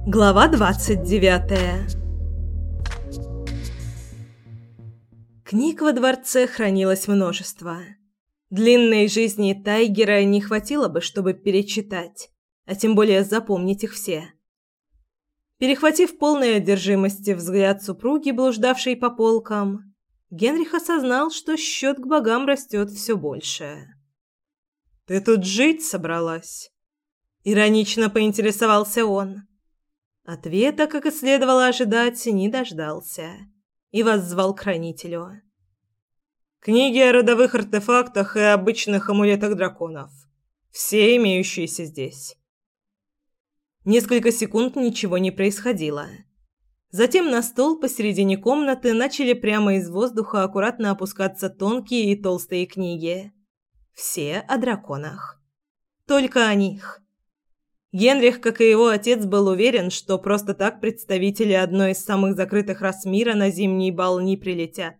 Глава 29. Книг во дворце хранилось множество. Длинной жизни Тайгера не хватило бы, чтобы перечитать, а тем более запомнить их все. Перехватив полной одержимости взгляд супруги, блуждавшей по полкам, Генрих осознал, что счет к богам растет все больше. «Ты тут жить собралась?» — иронично поинтересовался он. Ответа, как и следовало ожидать, не дождался и воззвал к хранителю. «Книги о родовых артефактах и обычных амулетах драконов. Все имеющиеся здесь». Несколько секунд ничего не происходило. Затем на стол посередине комнаты начали прямо из воздуха аккуратно опускаться тонкие и толстые книги. Все о драконах. Только о них. Генрих, как и его отец, был уверен, что просто так представители одной из самых закрытых рас мира на зимний бал не прилетят.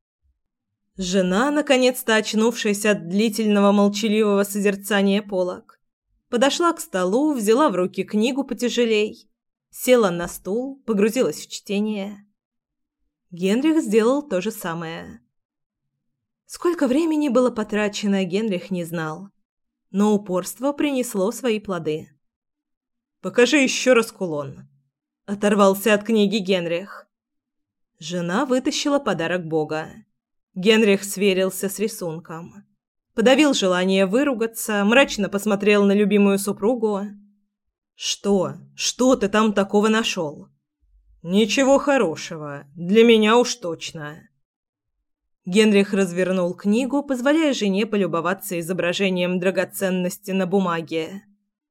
Жена, наконец-то очнувшись от длительного молчаливого созерцания полок, подошла к столу, взяла в руки книгу потяжелей, села на стул, погрузилась в чтение. Генрих сделал то же самое. Сколько времени было потрачено, Генрих не знал, но упорство принесло свои плоды. «Покажи еще раз кулон», — оторвался от книги Генрих. Жена вытащила подарок бога. Генрих сверился с рисунком. Подавил желание выругаться, мрачно посмотрел на любимую супругу. «Что? Что ты там такого нашел?» «Ничего хорошего. Для меня уж точно». Генрих развернул книгу, позволяя жене полюбоваться изображением драгоценности на бумаге.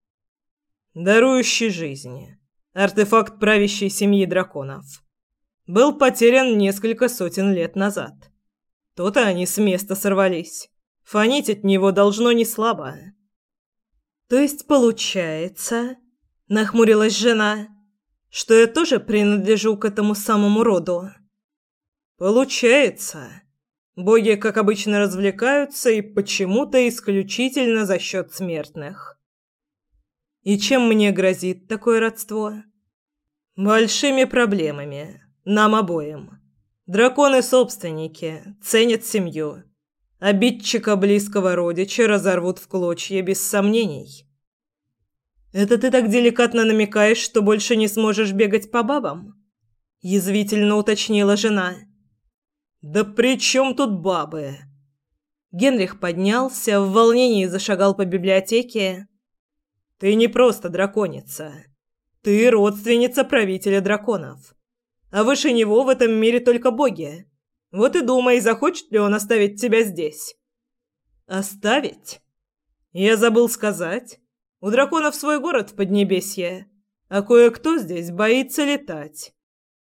«Дарующий жизни. Артефакт правящей семьи драконов. Был потерян несколько сотен лет назад. То-то они с места сорвались. Фонить от него должно не слабо». «То есть получается, — нахмурилась жена, — что я тоже принадлежу к этому самому роду?» «Получается. Боги, как обычно, развлекаются и почему-то исключительно за счет смертных». «И чем мне грозит такое родство?» «Большими проблемами. Нам обоим. Драконы-собственники ценят семью. Обидчика близкого родича разорвут в клочья без сомнений». «Это ты так деликатно намекаешь, что больше не сможешь бегать по бабам?» — язвительно уточнила жена. «Да при чем тут бабы?» Генрих поднялся, в волнении зашагал по библиотеке. «Ты не просто драконица. Ты родственница правителя драконов. А выше него в этом мире только боги. Вот и думай, захочет ли он оставить тебя здесь». «Оставить? Я забыл сказать. У драконов свой город в Поднебесье, а кое-кто здесь боится летать».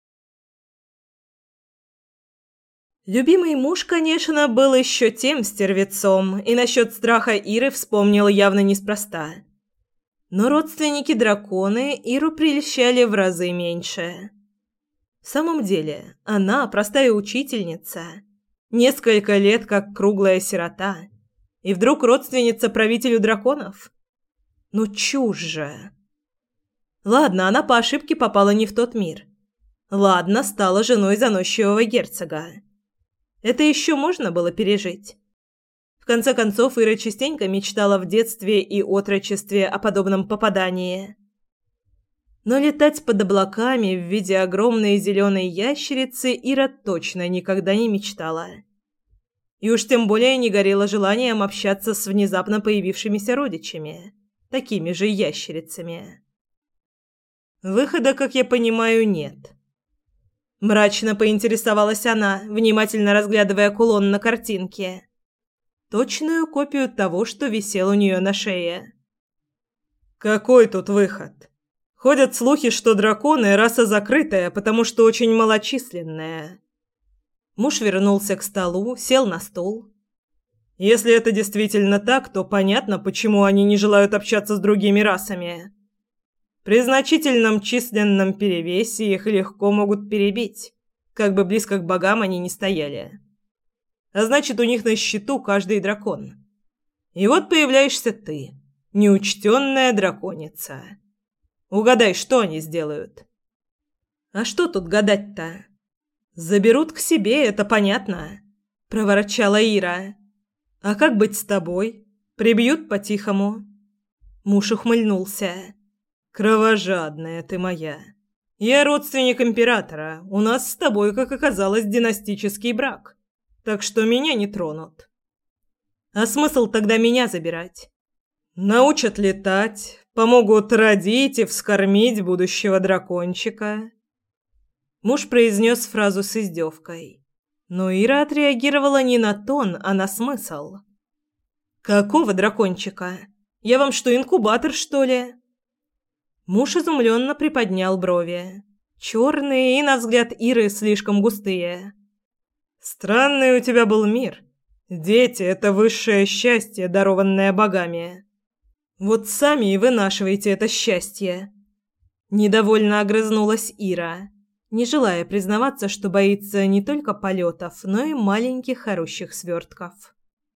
Любимый муж, конечно, был еще тем стервецом, и насчет страха Иры вспомнил явно неспроста. Но родственники-драконы Иру прельщали в разы меньше. В самом деле, она, простая учительница, несколько лет как круглая сирота, и вдруг родственница правителю драконов? Ну чушь же! Ладно, она по ошибке попала не в тот мир. Ладно, стала женой заносчивого герцога. Это еще можно было пережить. В конце концов, Ира частенько мечтала в детстве и отрочестве о подобном попадании. Но летать под облаками в виде огромной зеленой ящерицы Ира точно никогда не мечтала. И уж тем более не горела желанием общаться с внезапно появившимися родичами, такими же ящерицами. Выхода, как я понимаю, нет. Мрачно поинтересовалась она, внимательно разглядывая кулон на картинке. Точную копию того, что висело у нее на шее. «Какой тут выход? Ходят слухи, что драконы – раса закрытая, потому что очень малочисленная». Муж вернулся к столу, сел на стул. «Если это действительно так, то понятно, почему они не желают общаться с другими расами. При значительном численном перевесе их легко могут перебить, как бы близко к богам они ни стояли. А значит, у них на счету каждый дракон. И вот появляешься ты, неучтенная драконица. Угадай, что они сделают?» «А что тут гадать-то? Заберут к себе, это понятно», – проворчала Ира. «А как быть с тобой? Прибьют по-тихому?» Муж ухмыльнулся. «Кровожадная ты моя. Я родственник императора. У нас с тобой, как оказалось, династический брак. Так что меня не тронут. А смысл тогда меня забирать? Научат летать, помогут родить и вскормить будущего дракончика». Муж произнес фразу с издевкой. Но Ира отреагировала не на тон, а на смысл. «Какого дракончика? Я вам что, инкубатор, что ли?» Муж изумленно приподнял брови. Черные и, на взгляд Иры, слишком густые. «Странный у тебя был мир. Дети — это высшее счастье, дарованное богами. Вот сами и вынашивайте это счастье». Недовольно огрызнулась Ира, не желая признаваться, что боится не только полетов, но и маленьких орущих свертков.